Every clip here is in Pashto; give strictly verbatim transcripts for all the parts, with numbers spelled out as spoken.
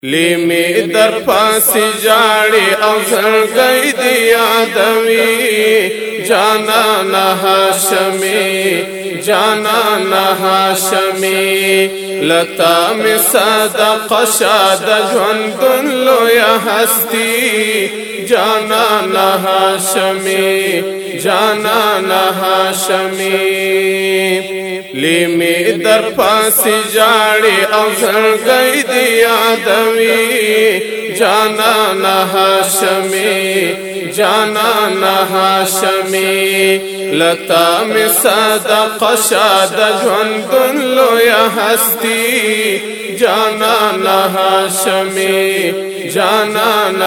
لیمی در پاسی جاڑی او زرگئی دی یادوی جانان هاشمی جانان هاشمی لتا می صدق شاد جوندن لویا هستی جانان هاشمی جانان هاشمی لیمی در پاسی جاڑی او زرگئی دی یادوی جانان هاشمی جانان هاشمی لتا می صدق شاد جوندن لویا هستی جانان هاشمی جانان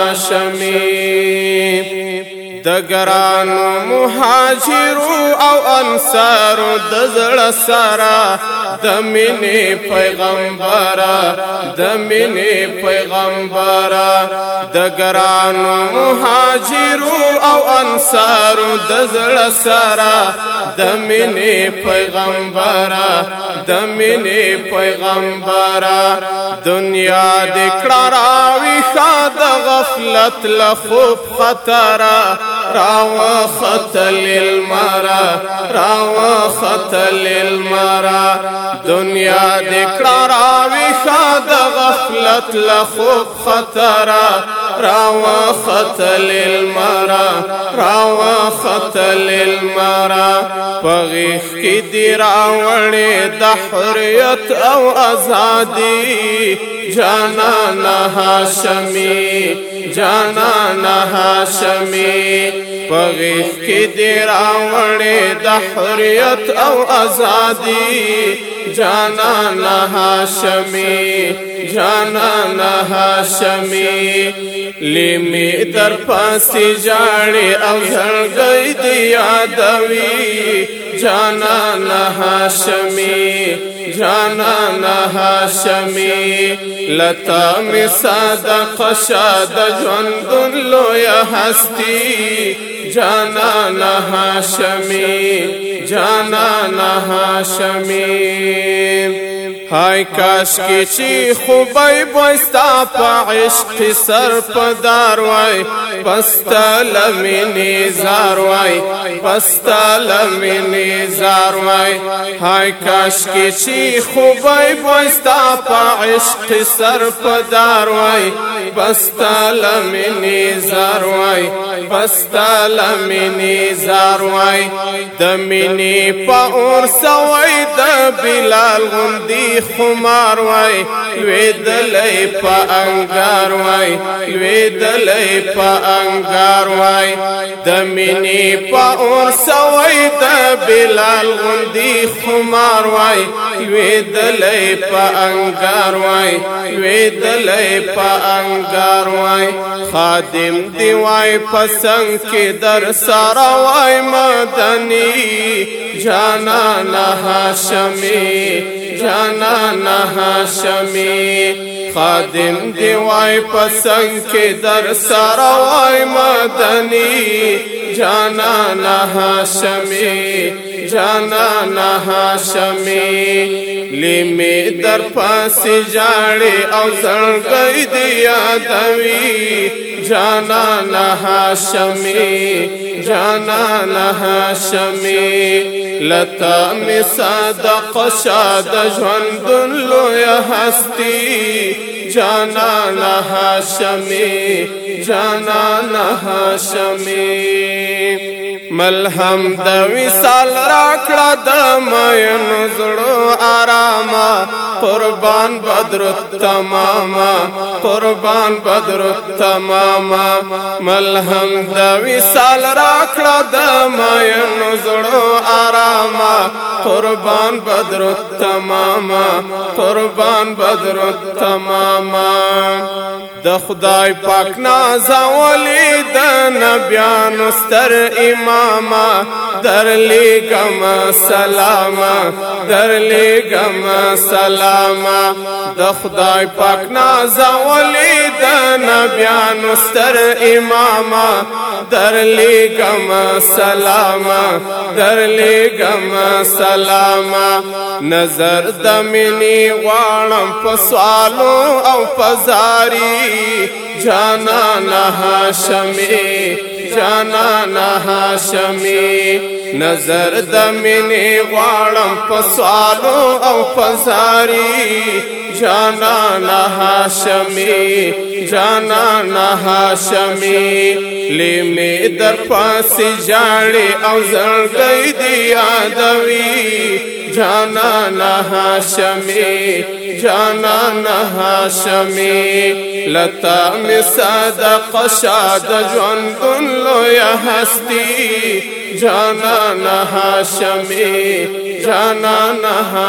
هاشمی دگرانو مهاجرو او انصارو دزړه سره د مینې پیغمبره د مینې پیغمبره دگرانو مهاجرو او انصارو دزړه سره د مینې پیغمبره د مینې پیغمبره دنیا د کړراوي خاد غفلت لخوب خطره راو خطل المرا راو خطل المرا دنیا دکڑا راوی خاد غفلت لخوب خطرا راو خطل المرا راو خطل المرا پغیخ کی دی راوڑی دا حریت او ازادی جانان هاشمی جانان هاشمی پغیخ کی دی راوڑی دا حریت او ازادی جانان هاشمی جانان هاشمی لیمی در پاسی جاڑی او زرگئی دی یادوی جانان هاشمی جانان هاشمی لتا می صدق شاد جوندن لویا هستی جانان هاشمی جانان هاشمی ہائے کاش کی چی خوبی بوستا پا عشق سر پدار وائی پستا لمینی زار وائی پستا لمینی زار وائی ہائے کاش کی چی خوبی بوستا پا عشق سر پدار وائی پستا لمینی زار وائی پستا لمینی زار وائی دمینی پا اور سوائی دا بلال غندی خمار وای ویدلای پا انگار وای ویدلای پا انگار وای دمینی پا اور سوای د بلال غندی خمار وای ویدلای پا انگار وای ویدلای پا انگار وای خادم دی وای پسنگ کی در سارا وای مدنی جانان هاشمی جانان هاشمی خادم دی وای پسنگ کی در سارا وای مدنی جانان هاشمی جانان هاشمی لیمی در پاسی جاڑی او زرگئی دی یادوی جانان هاشمی جانان هاشمی لتا می صدق شاد جوندن لویا هستی جانان هاشمی جانان هاشمی ملهم د وصال راکړه د مینو زړو آراما قربان بدر تماما قربان بدر تماما ملهم د وصال راکړه د مینو زړو آراما قربان بدر تماما قربان بدر تماما د خدای پاک نازولی د نبیانو ستر اماما در لګم سلاما در لګم سلاما سلاما د خدای پاک نازولی د نبیانو ستر اماما درلیگم سلاما درلیگم سلاما نظر دمینی غوانم پسوالو او پزاری جانان هاشمی جانان هاشمی نظر دمینی غوانم پسوالو او پزاری جانان هاشمی جانان هاشمی لیمی در پاسی جاڑی او زرگئی دی یادوی جانان هاشمی جانان هاشمی لتا می صدق شاد جوندن لوی هستی جانان هاشمی جانان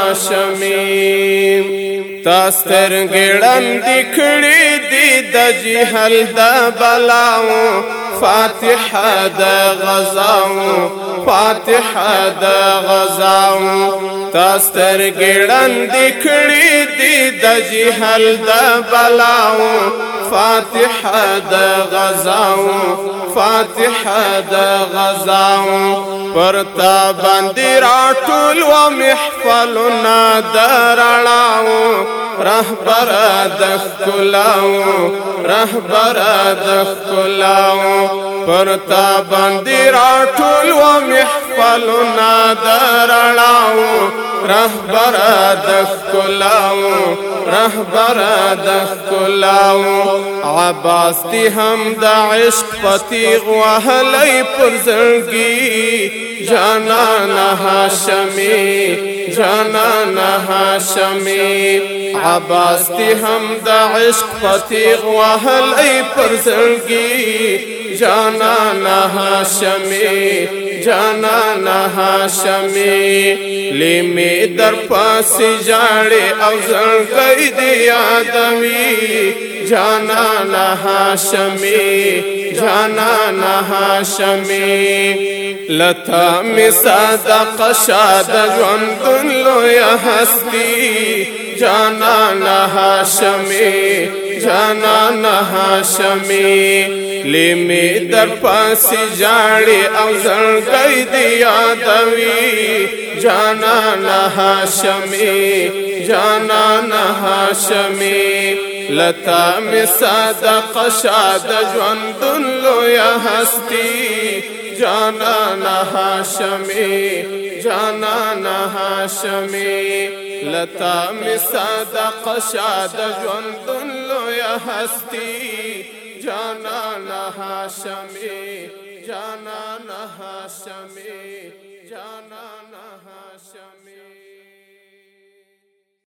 هاشمی تاستر گڑن دکھڑی دی د جہل د بلاؤں فاتحہ د غزاؤں فاتحہ د غزاؤں تاستر گڑن دکھڑی دی د جہل د بلاؤں فاتحہ د غزاؤں فاتحہ د غزاؤں پرتا باندې راټول و محفلنا درړاو رهبر د کلاو رهبر د کلاو پرتا باندې راټول و محفلنا درړاو رهبر د کلاو رهبر د کلاو عباس تی هم د عشق فتیغ وهلی پر زړګي جانان هاشمی جانان هاشمی عباس تی هم د عشق فتیغ وهلی پر زړګي جانان هاشمی جانان هاشمی لیمی در پاسی جاڑی او زرگئی دی یادوی جانان هاشمی جانان هاشمی لتا می صدق شاد جوندن لوی هستی جانان هاشمی جانان هاشمی لیمی در پاسی جاڑی او زرگئی دی یادوی جانان هاشمی جانان هاشمی لتا می صدق شاد جوندن لوی هستی جانان هاشمی جانان هاشمی لتا می صدق شاد جوندن لوی هستی جانان هاشمی جانان هاشمی جانان هاشمی